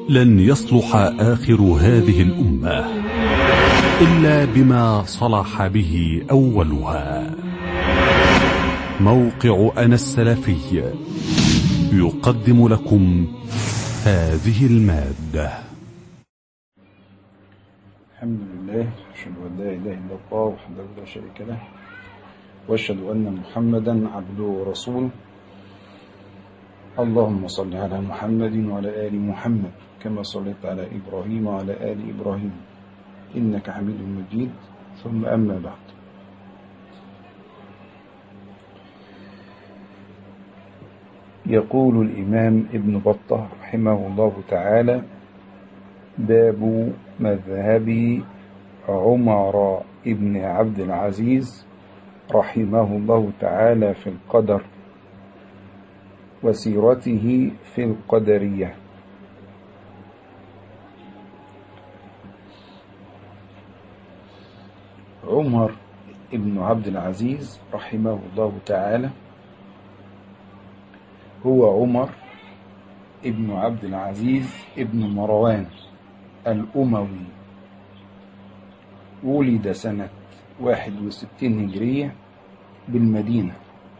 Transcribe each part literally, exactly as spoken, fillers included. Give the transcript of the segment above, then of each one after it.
لن يصلح آخر هذه الأمة إلا بما صلح به أولها. موقع أنا السلفي يقدم لكم هذه المادة. الحمد لله، أشهد أن لا إله إلا الله وحده لا شريك له، وأشهد أن محمدا عبده ورسوله. اللهم صل على محمد وعلى آل محمد كما صليت على إبراهيم وعلى آل إبراهيم إنك حميد مجيد. ثم أما بعد، يقول الإمام ابن بطة رحمه الله تعالى: باب مذهب عمر ابن عبد العزيز رحمه الله تعالى في القدر وسيرته في القدرية. عمر ابن عبد العزيز رحمه الله تعالى هو عمر ابن عبد العزيز ابن مروان الأموي، ولد سنة واحد وستين هجرية بالمدينة،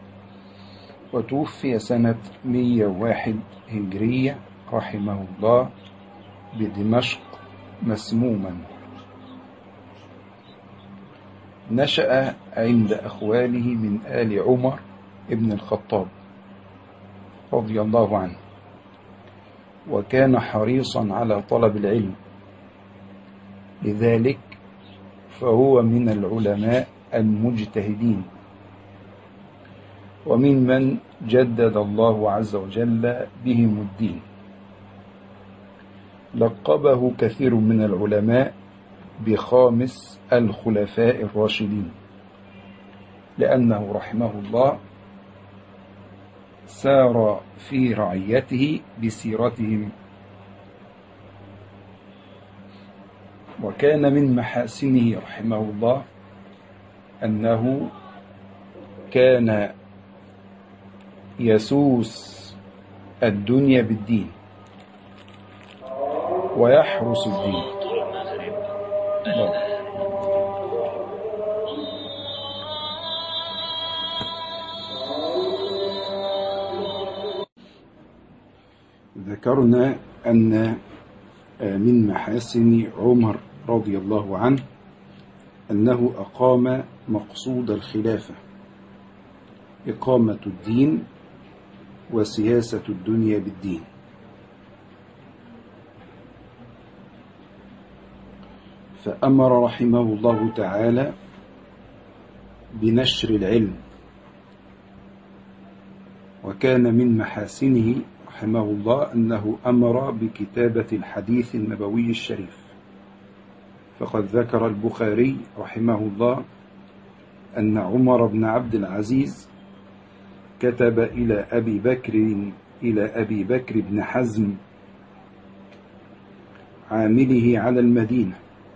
وتوفي سنة مئة وواحد هجرية رحمه الله بدمشق مسموما. نشأ عند أخواله من آل عمر ابن الخطاب رضي الله عنه، وكان حريصا على طلب العلم، لذلك فهو من العلماء المجتهدين، ومن من جدد الله عز وجل بهم الدين. لقبه كثير من العلماء بخامس الخلفاء الراشدين، لأنه رحمه الله سار في رعيته بسيرتهم. وكان من محاسنه رحمه الله أنه كان يسوس الدنيا بالدين ويحرس الدين. ذكرنا أن من محاسن عمر رضي الله عنه أنه أقام مقصود الخلافة، إقامة الدين وسياسة الدنيا بالدين. فأمر رحمه الله تعالى بنشر العلم، وكان من محاسنه رحمه الله أنه أمر بكتابة الحديث النبوي الشريف. فقد ذكر البخاري رحمه الله أن عمر بن عبد العزيز كتب إلى أبي بكر إلى أبي بكر بن حزم عامله على المدينة: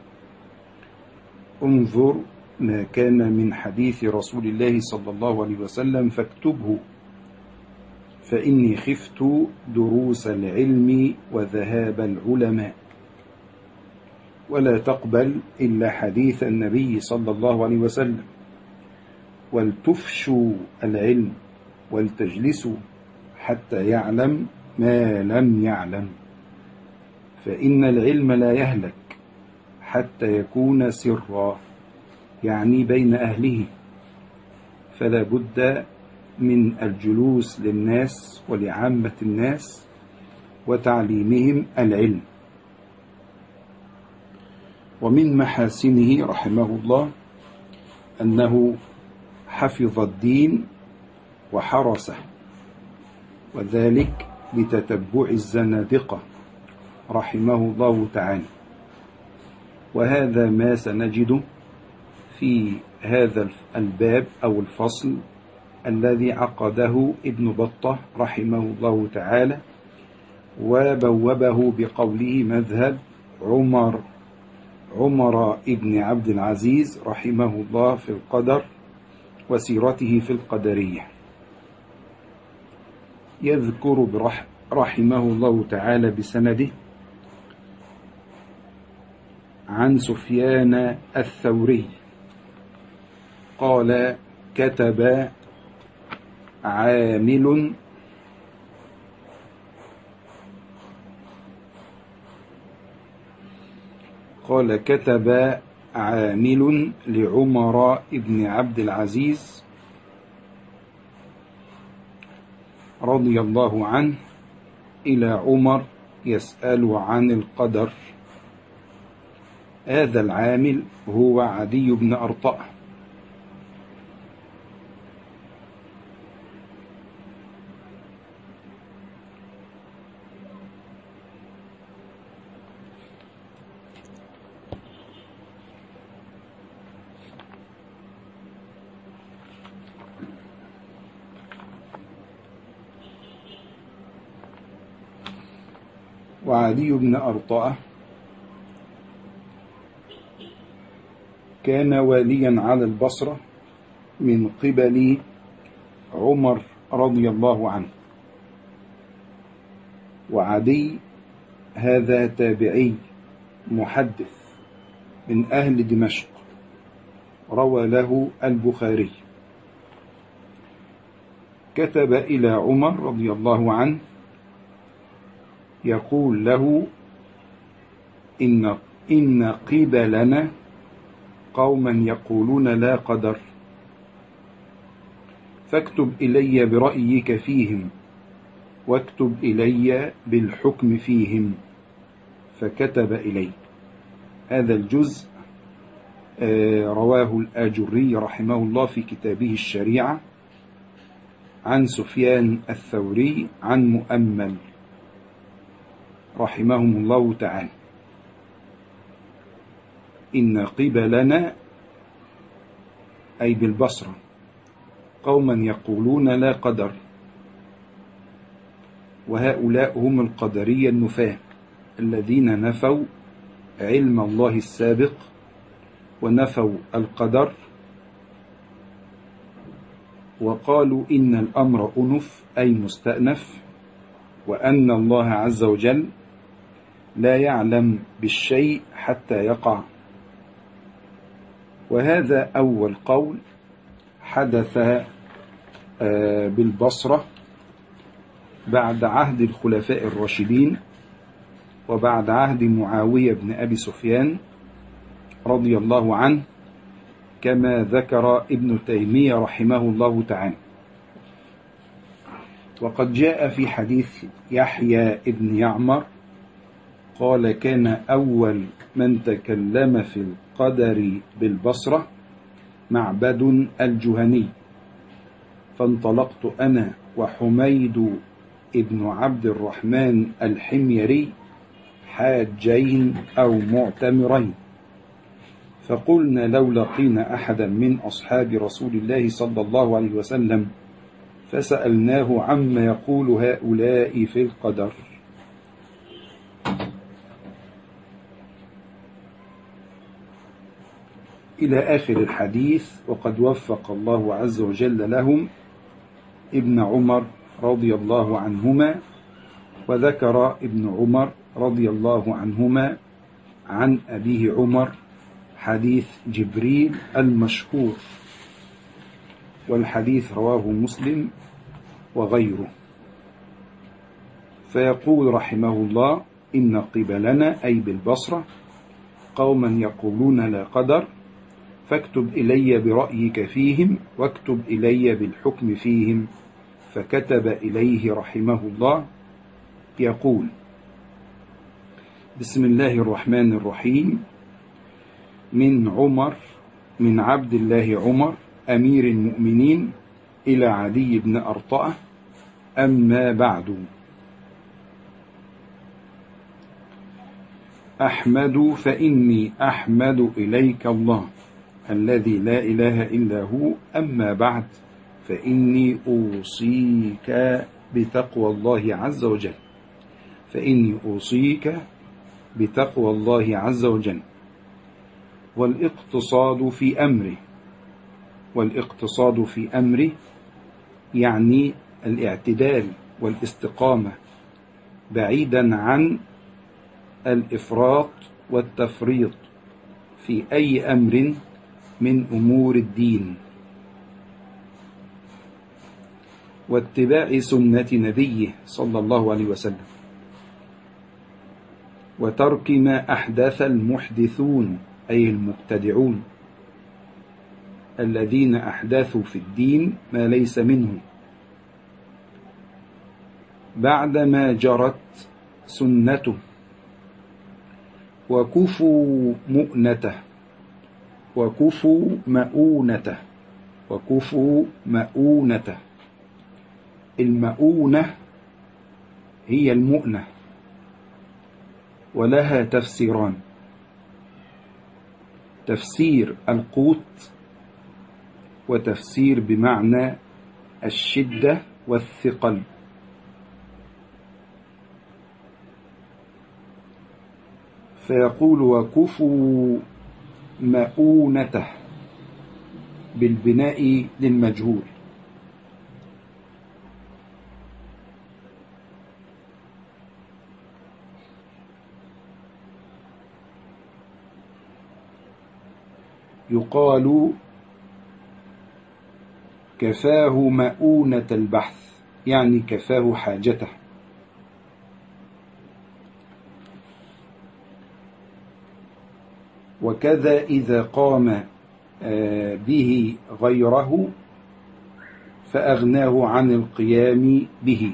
انظر ما كان من حديث رسول الله صلى الله عليه وسلم فاكتبه، فإني خفت دروس العلم وذهاب العلماء، ولا تقبل إلا حديث النبي صلى الله عليه وسلم، ولتفشوا العلم ولتجلسوا حتى يعلم ما لم يعلم، فإن العلم لا يهلك حتى يكون سرا، يعني بين أهله، فلا بد من الجلوس للناس ولعامة الناس وتعليمهم العلم. ومن محاسنه رحمه الله أنه حفظ الدين وحرسه، وذلك لتتبع الزنادقة رحمه الله تعالى. وهذا ما سنجده في هذا الباب أو الفصل الذي عقده ابن بطة رحمه الله تعالى، وبوبه بقوله: مذهب عمر عمر ابن عبد العزيز رحمه الله في القدر وسيرته في القدرية. يذكر رحمه الله تعالى بسنده عن سفيان الثوري قال كتب عامل قال كتب عامل لعمر بن عبد العزيز رضي الله عنه إلى عمر يسأل عن القدر. هذا العامل هو عدي بن أرطأ. وعدي بن أرطأ كان واليا على البصرة من قبل عمر رضي الله عنه. وعدي هذا تابعي محدث من أهل دمشق، روى له البخاري. كتب إلى عمر رضي الله عنه يقول له إن, إن قبلنا قوما يقولون لا قدر، فاكتب إلي برأيك فيهم واكتب إلي بالحكم فيهم. فكتب إلي. هذا الجزء رواه الآجري رحمه الله في كتابه الشريعة عن سفيان الثوري عن مؤمل رحمهم الله تعالى. إن قبلنا أي بالبصرة قوما يقولون لا قدر، وهؤلاء هم القدرية النفاة الذين نفوا علم الله السابق ونفوا القدر، وقالوا إن الأمر أنف أي مستأنف، وأن الله عز وجل لا يعلم بالشيء حتى يقع. وهذا أول قول حدث بالبصرة بعد عهد الخلفاء الراشدين وبعد عهد معاوية بن أبي سفيان رضي الله عنه، كما ذكر ابن تيمية رحمه الله تعالى. وقد جاء في حديث يحيى ابن يعمر قال كان أول من تكلم في القدر بالبصرة معبد الجهني، فانطلقت أنا وحميد ابن عبد الرحمن الحميري حاجين أو معتمرين، فقلنا لو لقينا أحدا من أصحاب رسول الله صلى الله عليه وسلم فسألناه عما يقول هؤلاء في القدر. إلى آخر الحديث. وقد وفق الله عز وجل لهم ابن عمر رضي الله عنهما. وذكر ابن عمر رضي الله عنهما عن أبيه عمر حديث جبريل المشهور، والحديث رواه مسلم وغيره. فيقول رحمه الله إن قبلنا أي بالبصرة قوما يقولون لا قدر، فاكتب إلي برأيك فيهم واكتب إلي بالحكم فيهم. فكتب إليه رحمه الله يقول: بسم الله الرحمن الرحيم. من عمر من عبد الله عمر أمير المؤمنين إلى عدي بن أرطأة. أما بعد، أحمد فإني أحمد إليك الله الذي لا إله إلا هو. أما بعد، فإني أوصيك بتقوى الله عز وجل فإني أوصيك بتقوى الله عز وجل والاقتصاد في أمره. والاقتصاد في أمره يعني الاعتدال والاستقامة، بعيدا عن الإفراط والتفريط في أي أمر من أمور الدين، واتباع سنة نبيه صلى الله عليه وسلم، وترك ما أحدث المحدثون أي المبتدعون الذين أحدثوا في الدين ما ليس منه بعدما جرت سنته، وكفوا مؤنته وكفوا مؤونته وكفوا مؤونته. المؤونة هي المؤنة، ولها تفسيران: تفسير القوت، وتفسير بمعنى الشدة والثقل. فيقول وكفوا مؤونته بالبناء للمجهول. يقال كفاه مؤونة البحث، يعني كفاه حاجته. وكذا إذا قام به غيره فأغناه عن القيام به.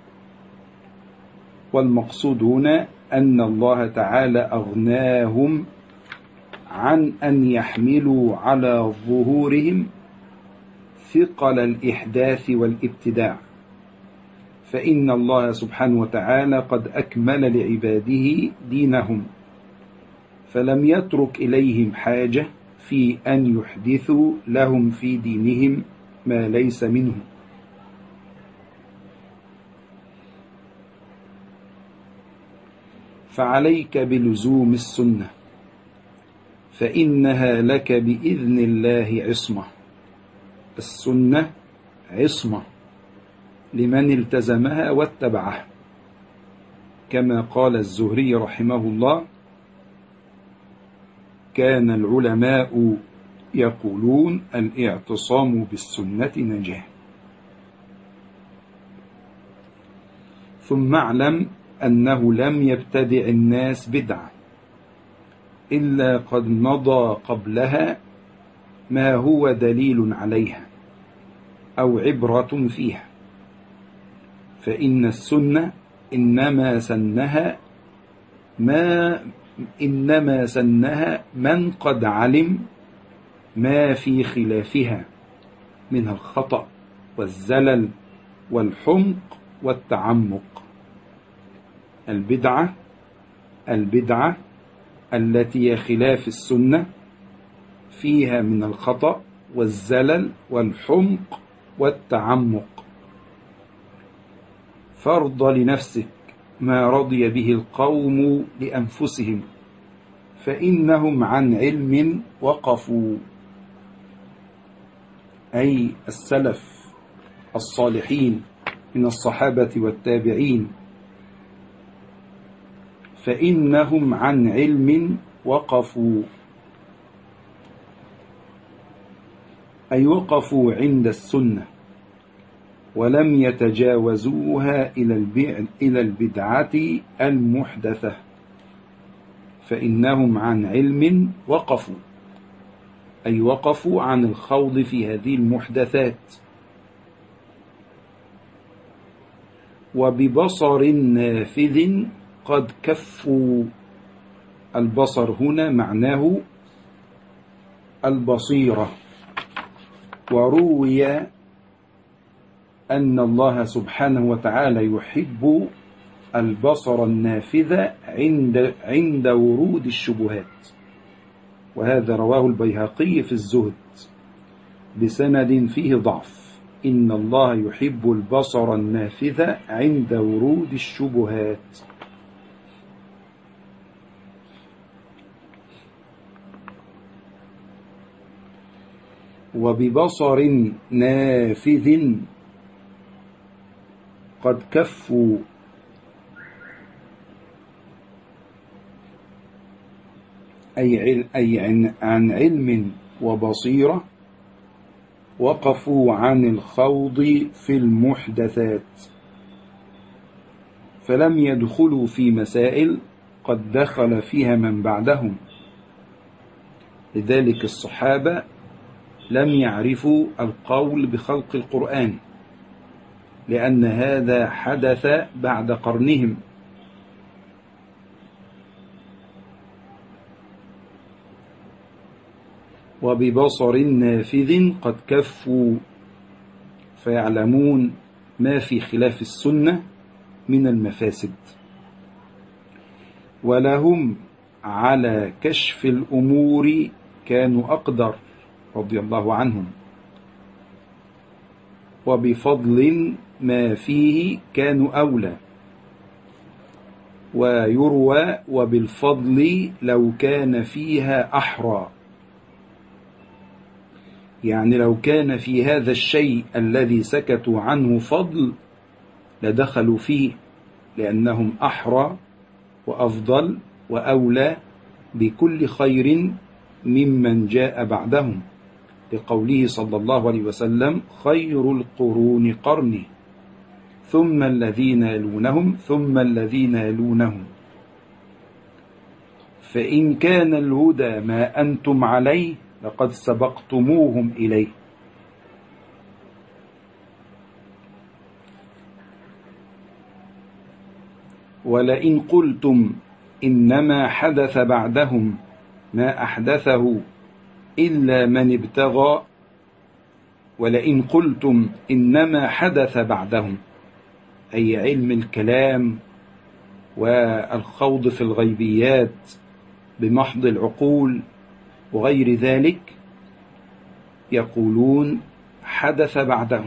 والمقصود هنا أن الله تعالى أغناهم عن أن يحملوا على ظهورهم ثقل الإحداث والابتداع، فإن الله سبحانه وتعالى قد أكمل لعباده دينهم، فلم يترك إليهم حاجة في أن يحدثوا لهم في دينهم ما ليس منه. فعليك بلزوم السنة، فإنها لك بإذن الله عصمة. السنة عصمة لمن التزمها واتبعها، كما قال الزهري رحمه الله: كان العلماء يقولون الاعتصام بالسنة نجاة. ثم اعلم أنه لم يبتدع الناس بدعة إلا قد مضى قبلها ما هو دليل عليها أو عبرة فيها، فإن السنة إنما سنها ما إنما سنها من قد علم ما في خلافها من الخطأ والزلل والحمق والتعمق. البدعة البدعة التي هي خلاف السنة فيها من الخطأ والزلل والحمق والتعمق. فارض لنفسك ما رضي به القوم لأنفسهم، فإنهم عن علم وقفوا، أي السلف الصالحين من الصحابة والتابعين، فإنهم عن علم وقفوا، أي وقفوا عند السنة ولم يتجاوزوها إلى البدعة المحدثة، فإنهم عن علم وقفوا، أي وقفوا عن الخوض في هذه المحدثات. وببصر نافذ قد كفوا. البصر هنا معناه البصيرة. وروي أن الله سبحانه وتعالى يحب البصر النافذ عند عند ورود الشبهات، وهذا رواه البيهقي في الزهد بسند فيه ضعف: إن الله يحب البصر النافذ عند ورود الشبهات. وببصر نافذ قد كفوا. أي عن علم وبصيرة وقفوا عن الخوض في المحدثات، فلم يدخلوا في مسائل قد دخل فيها من بعدهم. لذلك الصحابة لم يعرفوا القول بخلق القرآن، لأن هذا حدث بعد قرنهم. وببصر نافذ قد كفوا، فيعلمون ما في خلاف السنة من المفاسد، ولهم على كشف الأمور كانوا أقدر رضي الله عنهم، وبفضل ما فيه كانوا أولى. ويروى وبالفضل لو كان فيها أحرى، يعني لو كان في هذا الشيء الذي سكتوا عنه فضل لدخلوا فيه، لأنهم أحرى وأفضل وأولى بكل خير ممن جاء بعدهم، لقوله صلى الله عليه وسلم: خير القرون قرني ثم الذين يلونهم ثم الذين يلونهم. فإن كان الهدى ما أنتم عليه لقد سبقتموهم إليه. ولئن قلتم إنما حدث بعدهم ما أحدثه إلا من ابتغى ولئن قلتم إنما حدث بعدهم، أي علم الكلام والخوض في الغيبيات بمحض العقول وغير ذلك، يقولون حدث بعدهم،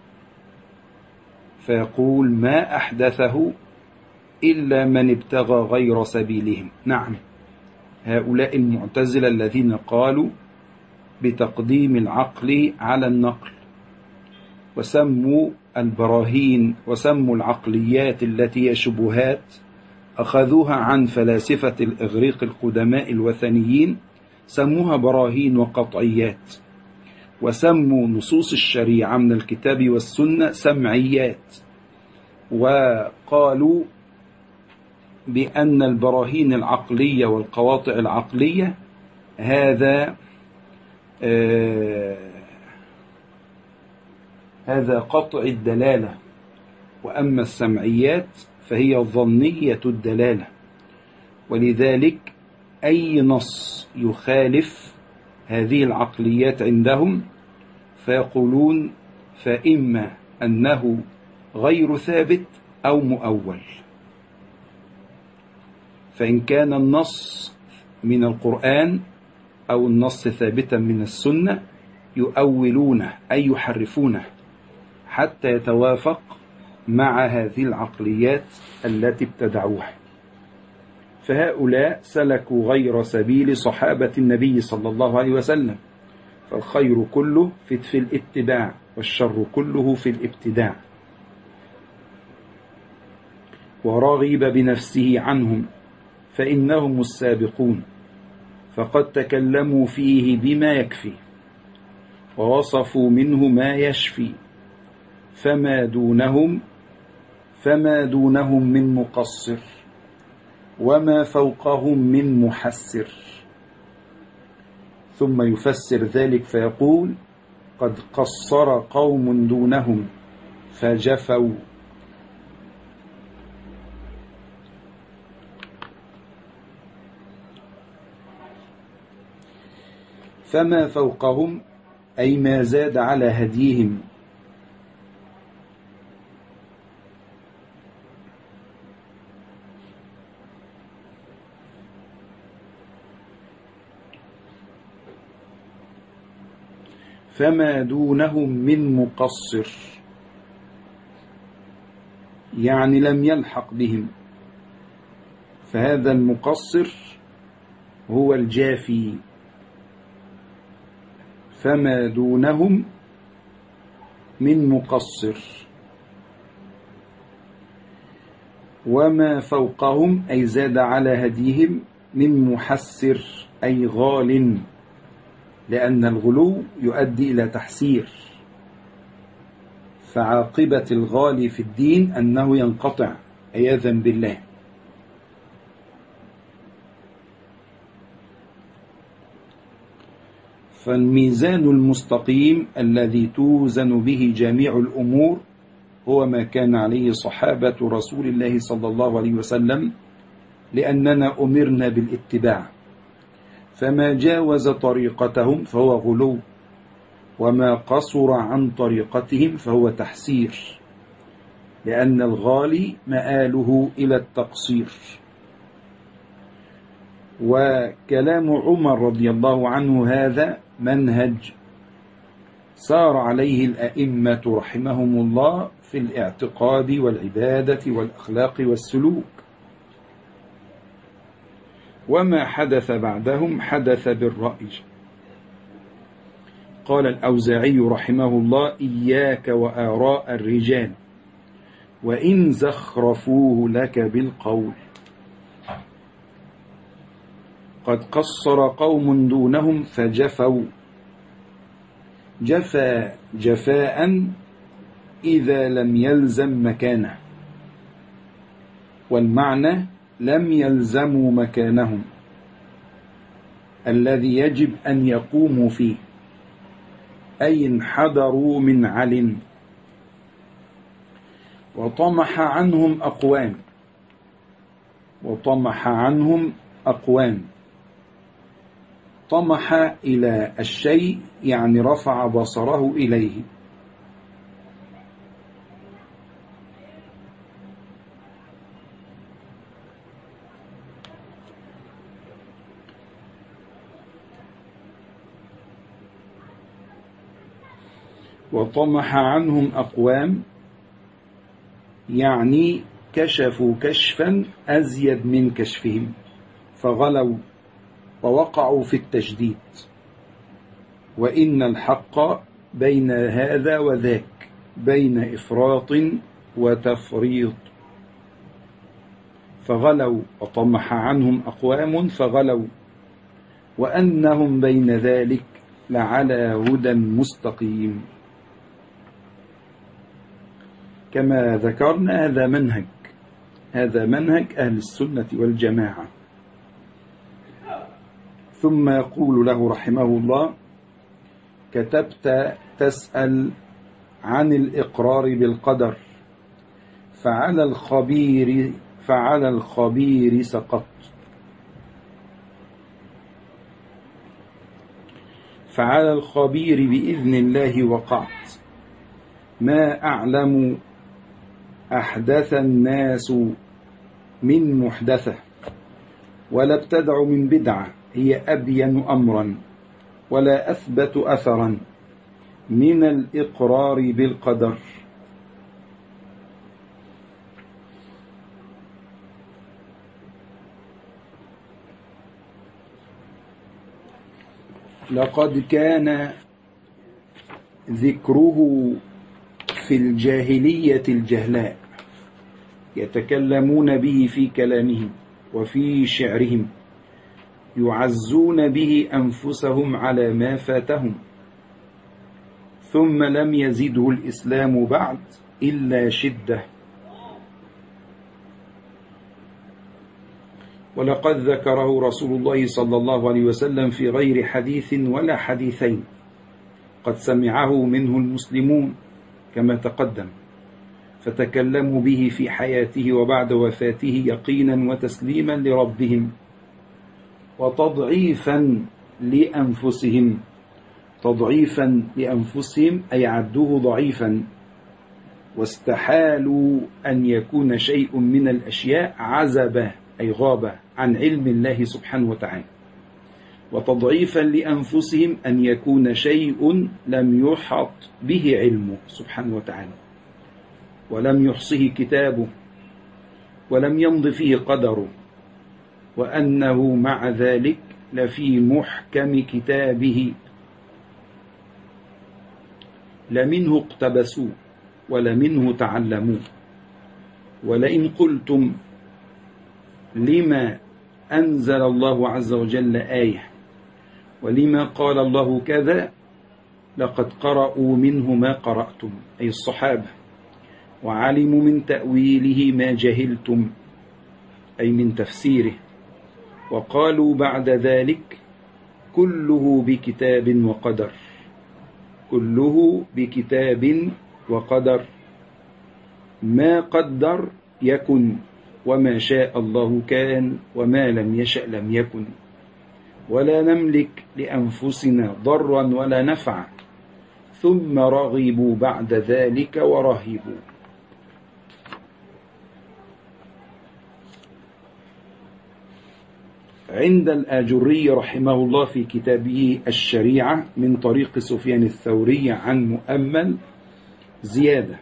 فيقول ما أحدثه إلا من ابتغى غير سبيلهم. نعم، هؤلاء المعتزلة الذين قالوا بتقديم العقل على النقل، وسموا البراهين وسموا العقليات التي هي شبهات أخذوها عن فلاسفة الإغريق القدماء الوثنيين، سموها براهين وقطعيات، وسموا نصوص الشريعة من الكتاب والسنة سمعيات، وقالوا بأن البراهين العقلية والقواطع العقلية هذا آه هذا قطع الدلالة، وأما السمعيات فهي ظنية الدلالة. ولذلك أي نص يخالف هذه العقليات عندهم فيقولون فإما أنه غير ثابت أو مؤول. فإن كان النص من القرآن أو النص ثابتا من السنة يؤولونه أي يحرفونه حتى يتوافق مع هذه العقليات التي ابتدعوها. فهؤلاء سلكوا غير سبيل صحابة النبي صلى الله عليه وسلم، فالخير كله في الاتباع والشر كله في الابتداع. ورغب بنفسه عنهم فإنهم السابقون، فقد تكلموا فيه بما يكفي ووصفوا منه ما يشفي، فما دونهم فما دونهم من مقصر وما فوقهم من محسر. ثم يفسر ذلك فيقول قد قصر قوم دونهم فجفوا. فما فوقهم أي ما زاد على هديهم، فما دونهم من مقصر، يعني لم يلحق بهم، فهذا المقصر هو الجافي. فما دونهم من مقصر، وما فوقهم أي زاد على هديهم من محسر، أي غال، لأن الغلو يؤدي إلى تحسير، فعاقبة الغالي في الدين أنه ينقطع عياذا بالله. فالميزان المستقيم الذي توزن به جميع الأمور هو ما كان عليه صحابة رسول الله صلى الله عليه وسلم، لأننا أمرنا بالاتباع، فما جاوز طريقتهم فهو غلو، وما قصر عن طريقتهم فهو تحسير، لأن الغالي مآله إلى التقصير. وكلام عمر رضي الله عنه هذا منهج سار عليه الأئمة رحمهم الله في الاعتقاد والعبادة والأخلاق والسلوك، وما حدث بعدهم حدث بالرأي. قال الأوزاعي رحمه الله: إياك وآراء الرجال وإن زخرفوه لك بالقول، قد قصر قوم دونهم فجفوا، جفا جفاء إذا لم يلزم مكانه، والمعنى لم يلزموا مكانهم الذي يجب أن يقوموا فيه، أي انحدروا من علم. وطمح عنهم أقوام وطمح عنهم أقوام طمح إلى الشيء يعني رفع بصره إليه، وطمح عنهم أقوام يعني كشفوا كشفا أزيد من كشفهم، فغلوا ووقعوا في التشديد. وإن الحق بين هذا وذاك، بين إفراط وتفريط، فغلوا وطمح عنهم أقوام فغلوا، وأنهم بين ذلك لعلى هدى مستقيم. كما ذكرنا هذا منهج هذا منهج أهل السنة والجماعة. ثم يقول له رحمه الله: كتبت تسأل عن الإقرار بالقدر، فعلى الخبير فعلى الخبير سقط، فعلى الخبير بإذن الله وقعت، ما أعلم أحدث الناس من محدثة، ولا ابتدع من بدعة هي أبين أمرا، ولا أثبت أثرا من الإقرار بالقدر. لقد كان ذكره في الجاهلية الجهلاء يتكلمون به في كلامهم وفي شعرهم، يعزون به أنفسهم على ما فاتهم، ثم لم يزده الإسلام بعد إلا شدة. ولقد ذكره رسول الله صلى الله عليه وسلم في غير حديث ولا حديثين، قد سمعه منه المسلمون كما تقدم، فتكلموا به في حياته وبعد وفاته يقينا وتسليما لربهم، وتضعيفا لأنفسهم تضعيفا لأنفسهم أي عدوه ضعيفا، واستحالوا أن يكون شيء من الأشياء عزب أي غاب عن علم الله سبحانه وتعالى، وتضعيفا لأنفسهم أن يكون شيء لم يحط به علمه سبحانه وتعالى، ولم يحصه كتابه، ولم يمض فيه قدره، وأنه مع ذلك لفي محكم كتابه، لمنه اقتبسوا ولمنه تعلموا. ولئن قلتم لما أنزل الله عز وجل آية، ولما قال الله كذا لقد قرأوا منه ما قرأتم، أي الصحابة، وعلموا من تأويله ما جهلتم، أي من تفسيره، وقالوا بعد ذلك كله بكتاب وقدر، كله بكتاب وقدر، ما قدر يكن، وما شاء الله كان، وما لم يشأ لم يكن، ولا نملك لأنفسنا ضرا ولا نفعا، ثم رغبوا بعد ذلك ورهبوا. عند الآجري رحمه الله في كتابه الشريعة من طريق سفيان الثوري عن مؤمل زيادة: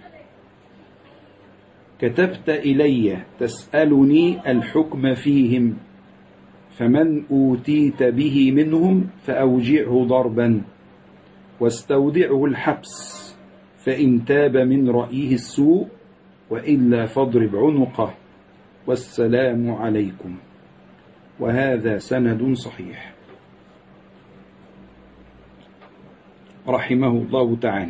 كتبت إلي تسألني الحكم فيهم، فمن أوتيت به منهم فأوجعه ضربا، واستودعه الحبس، فإن تاب من رأيه السوء، وإلا فاضرب عنقه، والسلام عليكم. وهذا سند صحيح. رحمه الله تعالى.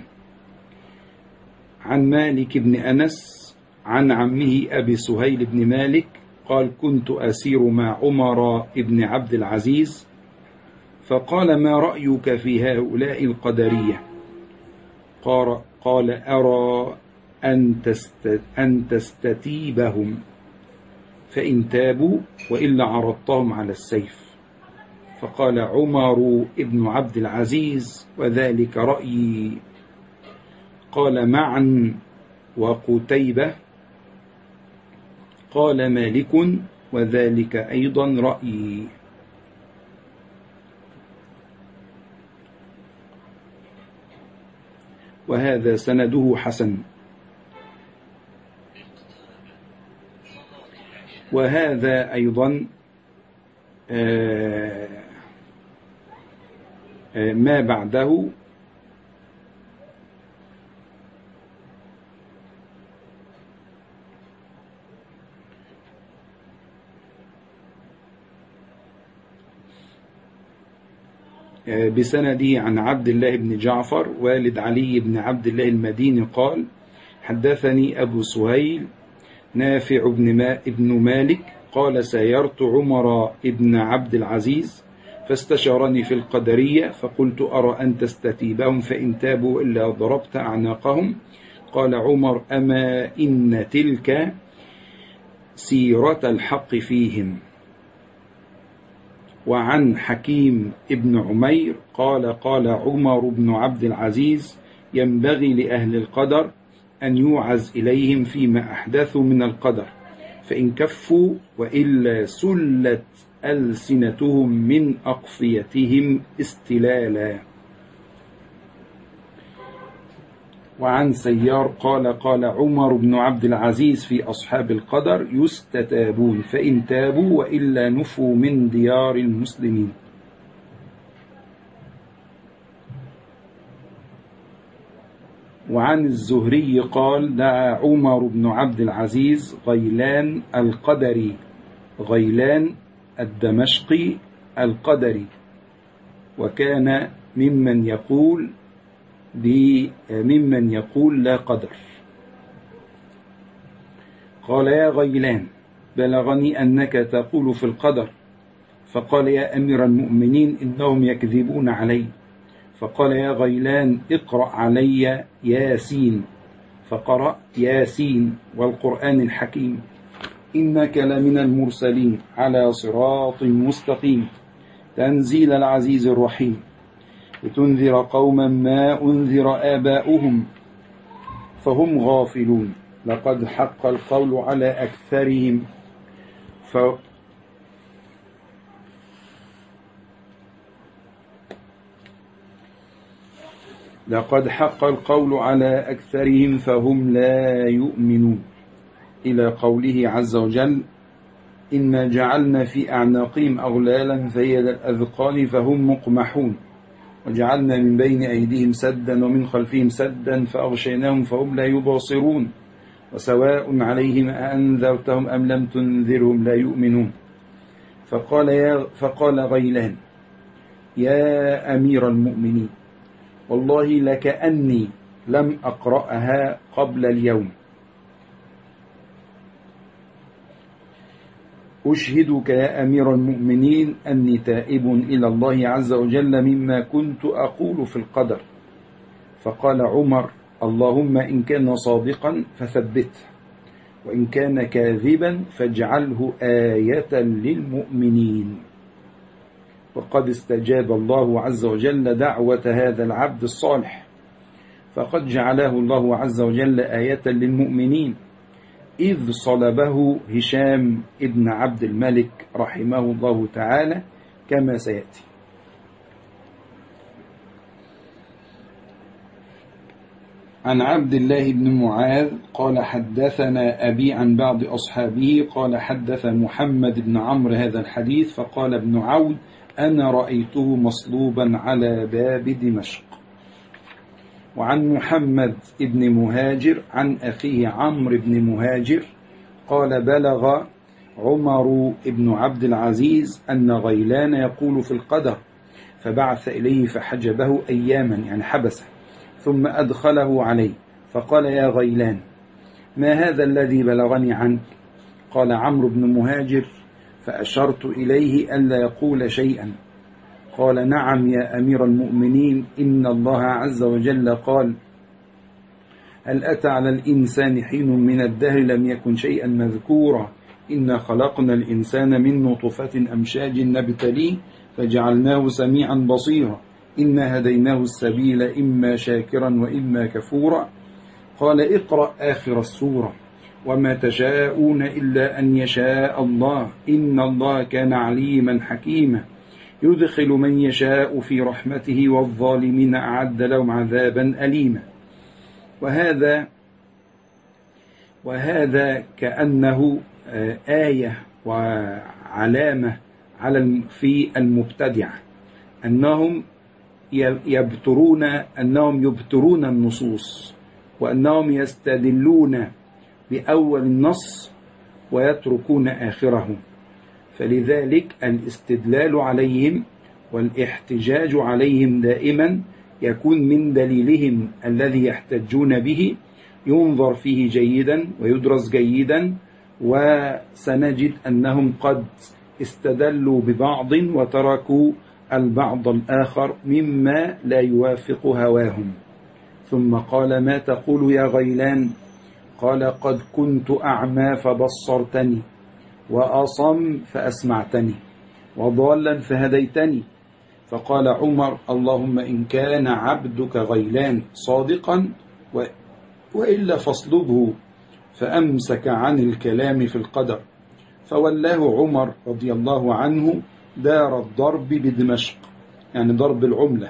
عن مالك بن أنس عن عمه أبي سهيل بن مالك قال: كنت أسير مع عمر بن عبد العزيز، فقال: ما رأيك في هؤلاء القدرية؟ قال: أرى أن, تست أن تستتيبهم، فإن تابوا وإلا عرضتهم على السيف. فقال عمر بن عبد العزيز: وذلك رأيي. قال: معا وقتيبة. قال مالك: وذلك أيضا رأيي. وهذا سنده حسن. وهذا أيضا آه آه ما بعده آه بسنده عن عبد الله بن جعفر والد علي بن عبد الله المديني قال: حدثني أبو سهيل نافع بن مالك قال: سايرت عمر بن عبد العزيز فاستشارني في القدرية، فقلت: أرى أن تستتيبهم، فإن تابوا إلا ضربت أعناقهم. قال عمر: أما إن تلك سيرة الحق فيهم. وعن حكيم ابن عمير قال: قال عمر بن عبد العزيز: ينبغي لأهل القدر أن يوعز إليهم فيما أحدثوا من القدر، فإن كفوا وإلا سلت ألسنتهم من أقفيتهم استلالا. وعن سيار قال: قال عمر بن عبد العزيز في أصحاب القدر: يستتابون، فإن تابوا وإلا نفوا من ديار المسلمين. وعن الزهري قال: دعا عمر بن عبد العزيز غيلان القدري، غيلان الدمشقي القدري، وكان ممن يقول ممن يقول لا قدر. قال: يا غيلان، بلغني أنك تقول في القدر. فقال: يا أمير المؤمنين، إنهم يكذبون علي. فقال: يا غيلان، اقرأ علي ياسين. فقرأ ياسين والقرآن الحكيم، إنك لمن المرسلين على صراط مستقيم، تنزيل العزيز الرحيم، لتنذر قوما ما أنذر آباؤهم فهم غافلون، لقد حق القول على أكثرهم ف لقد حق القول على أكثرهم فهم لا يؤمنون، إلى قوله عز وجل: إنا جعلنا في أعناقهم أغلالا فهي للأذقان فهم مقمحون، وجعلنا من بين أيديهم سدا ومن خلفهم سدا فأغشيناهم فهم لا يبصرون، وسواء عليهم أأنذرتهم أم لم تنذرهم لا يؤمنون. فقال, يا فقال غيلان: يا أمير المؤمنين، والله لكأني لم أقرأها قبل اليوم، أشهدك يا أمير المؤمنين أني تائب إلى الله عز وجل مما كنت أقول في القدر. فقال عمر: اللهم إن كان صادقا فثبته، وإن كان كاذبا فاجعله آية للمؤمنين. وقد استجاب الله عز وجل دعوة هذا العبد الصالح، فقد جعله الله عز وجل آية للمؤمنين إذ صلبه هشام ابن عبد الملك رحمه الله تعالى كما سيأتي. عن عبد الله بن معاذ قال: حدثنا أبي عن بعض أصحابه قال: حدث محمد بن عمرو هذا الحديث، فقال ابن عون: أنا رأيته مصلوبا على باب دمشق. وعن محمد بن مهاجر عن أخيه عمرو بن مهاجر قال: بلغ عمر بن عبد العزيز أن غيلان يقول في القدر، فبعث إليه فحجبه أياما، يعني حبسه، ثم أدخله عليه فقال: يا غيلان، ما هذا الذي بلغني عنك؟ قال عمرو بن مهاجر: فأشرت إليه ألا يقول شيئا. قال: نعم يا أمير المؤمنين، إن الله عز وجل قال: هل أتى على الإنسان حين من الدهر لم يكن شيئا مذكورا، إنا خلقنا الإنسان من نطفة أمشاج نبتليه فجعلناه سميعا بصيرا، إنا هديناه السبيل إما شاكرا وإما كفورا. قال: اقرأ آخر السورة: وما تشاءون إلا أن يشاء الله، إن الله كان عليما حكيما، يدخل من يشاء في رحمته والظالمين أعد لهم عذابا أليما. وهذا وهذا كأنه آية وعلامة على في المبتدعة أنهم يبترون أنهم يبترون النصوص، وأنهم يستدلون بأول النص ويتركون آخره، فلذلك الاستدلال عليهم والاحتجاج عليهم دائما يكون من دليلهم الذي يحتجون به ينظر فيه جيدا ويدرس جيدا، وسنجد أنهم قد استدلوا ببعض وتركوا البعض الآخر مما لا يوافق هواهم. ثم قال: ما تقول يا غيلان؟ قال: قد كنت أعمى فبصرتني، وأصم فأسمعتني، وضالا فهديتني. فقال عمر: اللهم إن كان عبدك غيلان صادقا وإلا فاصلبه. فأمسك عن الكلام في القدر، فولاه عمر رضي الله عنه دار الضرب بدمشق، يعني ضرب العملة.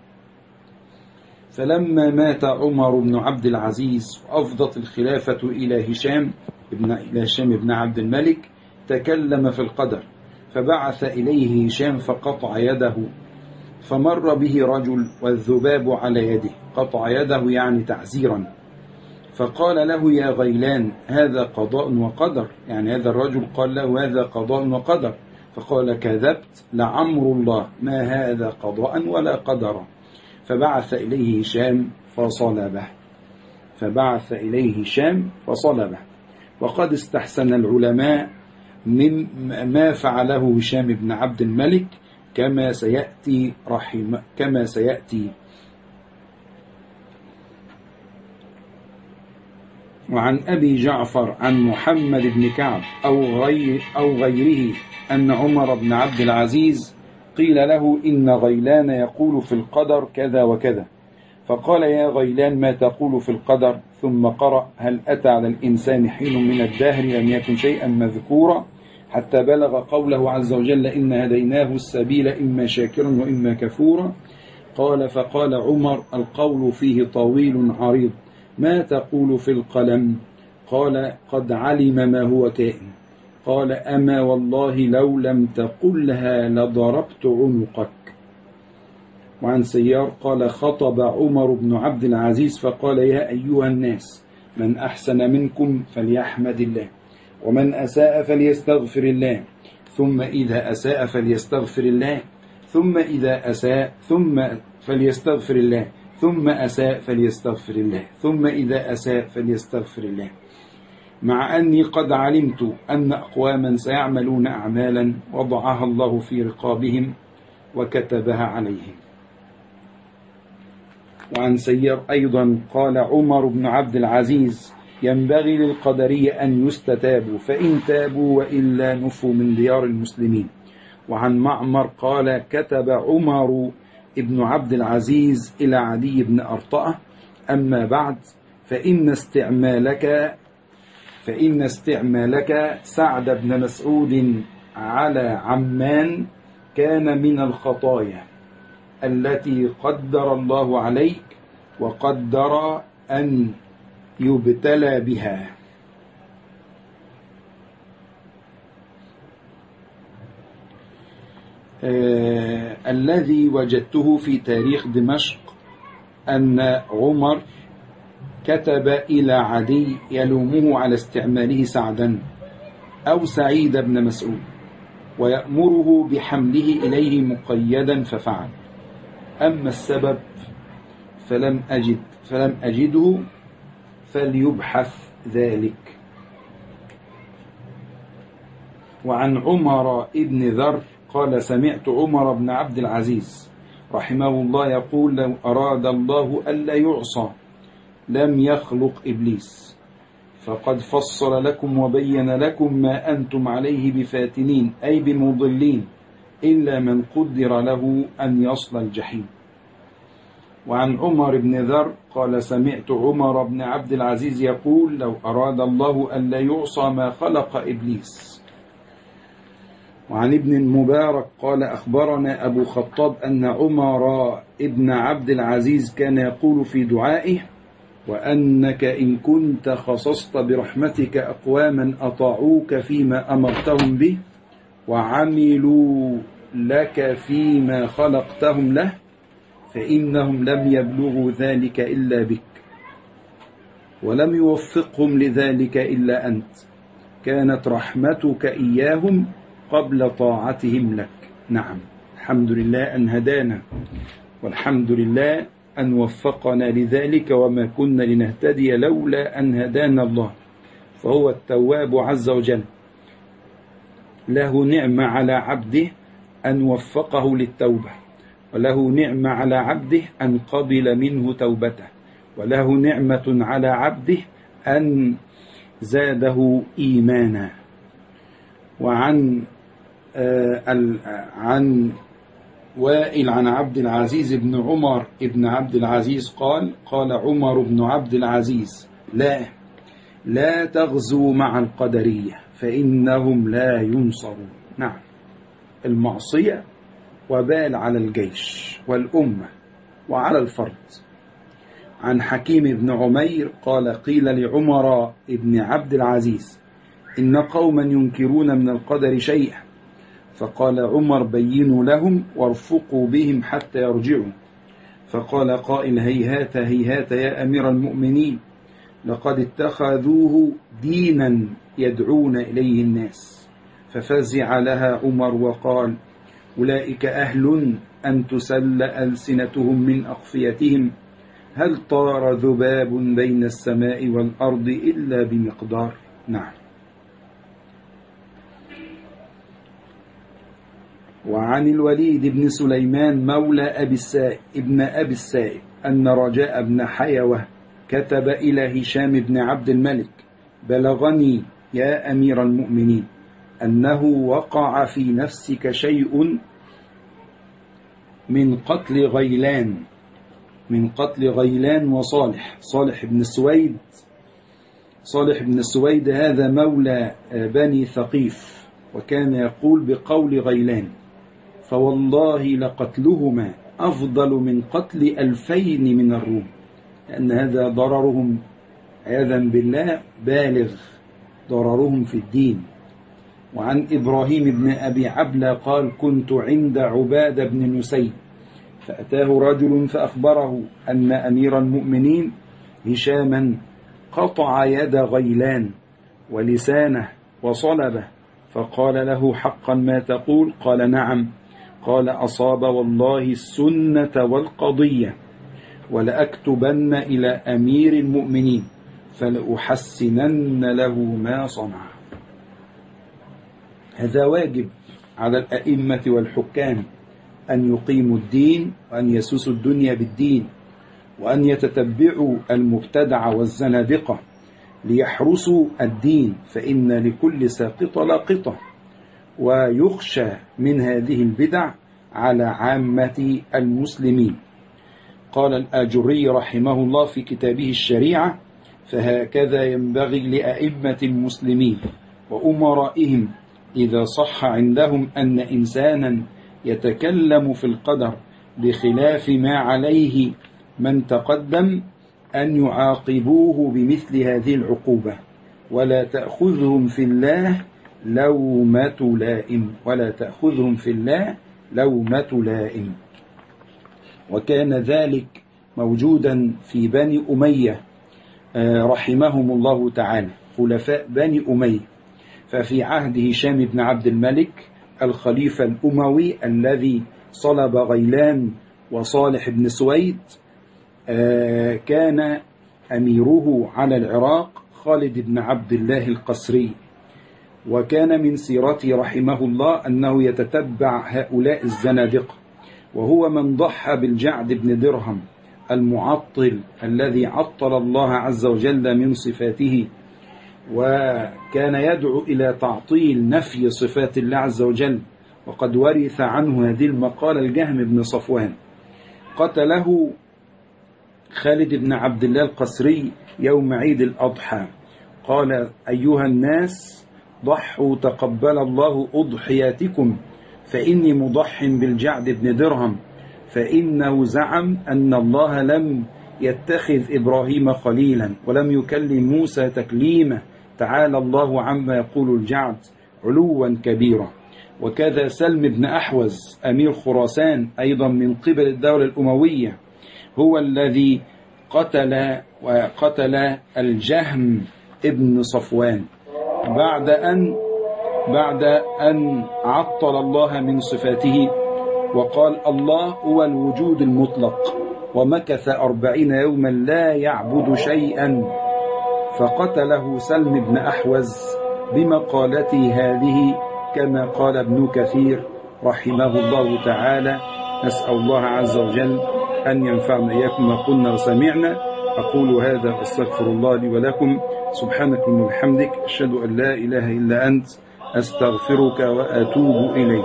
فلما مات عمر بن عبد العزيز وأفضت الخلافة إلى هشام ابن إلى هشام بن عبد الملك، تكلم في القدر، فبعث إليه هشام فقطع يده، فمر به رجل والذباب على يده، قطع يده يعني تعزيرا، فقال له: يا غيلان، هذا قضاء وقدر، يعني هذا الرجل قال له: هذا قضاء وقدر. فقال: كذبت، لعمر الله ما هذا قضاء ولا قدر. فبعث إليه هشام فصلبه فبعث إليه هشام فصلبه وقد استحسن العلماء من ما فعله هشام بن عبد الملك كما سيأتي رحم كما سيأتي. وعن أبي جعفر عن محمد بن كعب أو غير أو غيره أن عمر بن عبد العزيز قيل له: إن غيلان يقول في القدر كذا وكذا، فقال: يا غيلان، ما تقول في القدر؟ ثم قرأ: هل أتى على الإنسان حين من الدهر لم يكن شيئا مذكورا، حتى بلغ قوله عز وجل: إن هديناه السبيل إما شاكرا وإما كفورا. قال: فقال عمر: القول فيه طويل عريض، ما تقول في القلم؟ قال: قد علم ما هو كائن. قال: أما والله لو لم تقلها لضربت عنقك. وعن سيار قال: خطب عمر بن عبد العزيز فقال: يا أيها الناس، من أحسن منكم فليحمد الله، ومن أساء فليستغفر الله، ثم إذا أساء فليستغفر الله، ثم إذا أساء ثم فليستغفر الله، ثم أساء فليستغفر الله، ثم إذا أساء فليستغفر الله، مع أني قد علمت أن أقواما سيعملون أعمالا وضعها الله في رقابهم وكتبها عليهم. وعن سيار أيضا قال عمر بن عبد العزيز: ينبغي للقدرية أن يستتابوا، فإن تابوا وإلا نفوا من ديار المسلمين. وعن معمر قال: كتب عمر بن عبد العزيز إلى عدي بن أرطأة: أما بعد، فإن استعمالك فإن استعمالك سعد بن مسعود على عمان كان من الخطايا التي قدر الله عليك وقدر أن يبتلى بها. آه الذي وجدته في تاريخ دمشق أن عمر كتب إلى عدي يلومه على استعماله سعدا أو سعيد بن مسعود ويأمره بحمله إليه مقيدا ففعل. أما السبب فلم أجد فلم أجده فليبحث ذلك. وعن عمر بن ذر قال: سمعت عمر بن عبد العزيز رحمه الله يقول: لو أراد الله ألا يعصى لم يخلق إبليس، فقد فصل لكم وبين لكم ما أنتم عليه بفاتنين، أي بمضلين، إلا من قدر له أن يصل الجحيم. وعن عمر بن ذر قال: سمعت عمر بن عبد العزيز يقول: لو أراد الله ألا يعصى ما خلق إبليس. وعن ابن المبارك قال: أخبرنا أبو خطاب أن عمر بن عبد العزيز كان يقول في دعائه: وأنك إن كنت خصصت برحمتك أقواما أطاعوك فيما أمرتهم به وعملوا لك فيما خلقتهم له فإنهم لم يبلغوا ذلك إلا بك، ولم يوفقهم لذلك إلا أنت، كانت رحمتك إياهم قبل طاعتهم لك. نعم، الحمد لله أن هدانا، والحمد لله أن وفقنا لذلك، وما كنا لنهتدي لولا أن هدانا الله، فهو التواب عز وجل. له نعمة على عبده أن وفقه للتوبة، وله نعمة على عبده أن قبل منه توبته، وله نعمة على عبده أن زاده إيمانا. وعن آه عن وائل عن عبد العزيز بن عمر بن عبد العزيز قال: قال عمر بن عبد العزيز: لا لا تغزوا مع القدرية فإنهم لا ينصرون. نعم، المعصية وبال على الجيش والأمة وعلى الفرد. عن حكيم بن عمير قال: قيل لعمر بن عبد العزيز: إن قوما ينكرون من القدر شيئا، فقال عمر: بينوا لهم وارفقوا بهم حتى يرجعوا. فقال قائل: هيهات هيهات يا أمير المؤمنين، لقد اتخذوه دينا يدعون إليه الناس. ففزع لها عمر وقال: أولئك أهل أن تسل ألسنتهم من أقفيتهم، هل طار ذباب بين السماء والأرض إلا بمقدار. نعم. وعن الوليد بن سليمان مولى أبي السائب ابن أبي السائب أن رجاء بن حيوة كتب إلى هشام بن عبد الملك: بلغني يا أمير المؤمنين أنه وقع في نفسك شيء من قتل غيلان من قتل غيلان وصالح صالح بن السويد صالح بن السويد هذا مولى بني ثقيف، وكان يقول بقول غيلان: فوالله لقتلهما أفضل من قتل ألفين من الروم، لأن هذا ضررهم عياذا بالله بالغ، ضررهم في الدين. وعن إبراهيم بن أبي عبلة قال: كنت عند عبادة بن نسيب، فأتاه رجل فأخبره أن أمير المؤمنين هشاما قطع يد غيلان ولسانه وصلبه، فقال له: حقا ما تقول؟ قال: نعم. قال: أصاب والله السنة والقضية، ولأكتبن إلى أمير المؤمنين فلأحسنن له ما صنع. هذا واجب على الأئمة والحكام أن يقيموا الدين وأن يسوسوا الدنيا بالدين، وأن يتتبعوا المبتدع والزنادقة ليحرسوا الدين، فإن لكل ساقطة لاقطة، ويخشى من هذه البدع على عامة المسلمين. قال الآجري رحمه الله في كتابه الشريعة: فهكذا ينبغي لأئمة المسلمين وأمرائهم إذا صح عندهم أن إنسانا يتكلم في القدر بخلاف ما عليه من تقدم أن يعاقبوه بمثل هذه العقوبة، ولا تأخذهم في الله لومة لائم، ولا تأخذهم في الله لومة لائم. وكان ذلك موجودا في بني أمية رحمهم الله تعالى، خلفاء بني أمية. ففي عهد هشام بن عبد الملك الخليفة الأموي الذي صلب غيلان وصالح بن سويد، كان أميره على العراق خالد بن عبد الله القسري، وكان من سيرته رحمه الله أنه يتتبع هؤلاء الزنادقة، وهو من ضحى بالجعد بن درهم المعطل الذي عطل الله عز وجل من صفاته، وكان يدعو إلى تعطيل نفي صفات الله عز وجل، وقد ورث عنه هذه المقالة الجهم بن صفوان. قتله خالد بن عبد الله القسري يوم عيد الأضحى. قال: أيها الناس ضحوا تقبل الله أضحياتكم، فإني مضح بالجعد بن درهم، فإنه زعم أن الله لم يتخذ إبراهيم خليلا ولم يكلم موسى تكليما، تعالى الله عما يقول الجعد علوا كبيرا. وكذا سلم بن أحوز أمير خراسان أيضا من قبل الدولة الأموية، هو الذي قتل وقتل الجهم ابن صفوان بعد أن بعد أن عطل الله من صفاته وقال: الله هو الوجود المطلق، ومكث أربعين يوما لا يعبد شيئا، فقتله سلم بن أحوز بمقالته هذه، كما قال ابن كثير رحمه الله تعالى. نسأل الله عز وجل أن ينفعنا إياكم ما قلنا وسمعنا. أقول هذا واستغفر الله لي ولكم. سبحانك وبحمدك، أشهد أن لا إله إلا أنت، أستغفرك وأتوب إليك.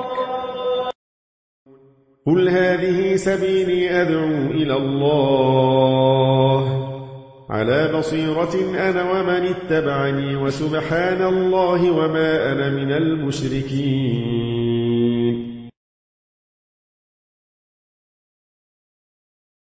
قل هذه سبيلي أدعو إلى الله على بصيرة أنا ومن اتبعني، وسبحان الله وما أنا من المشركين.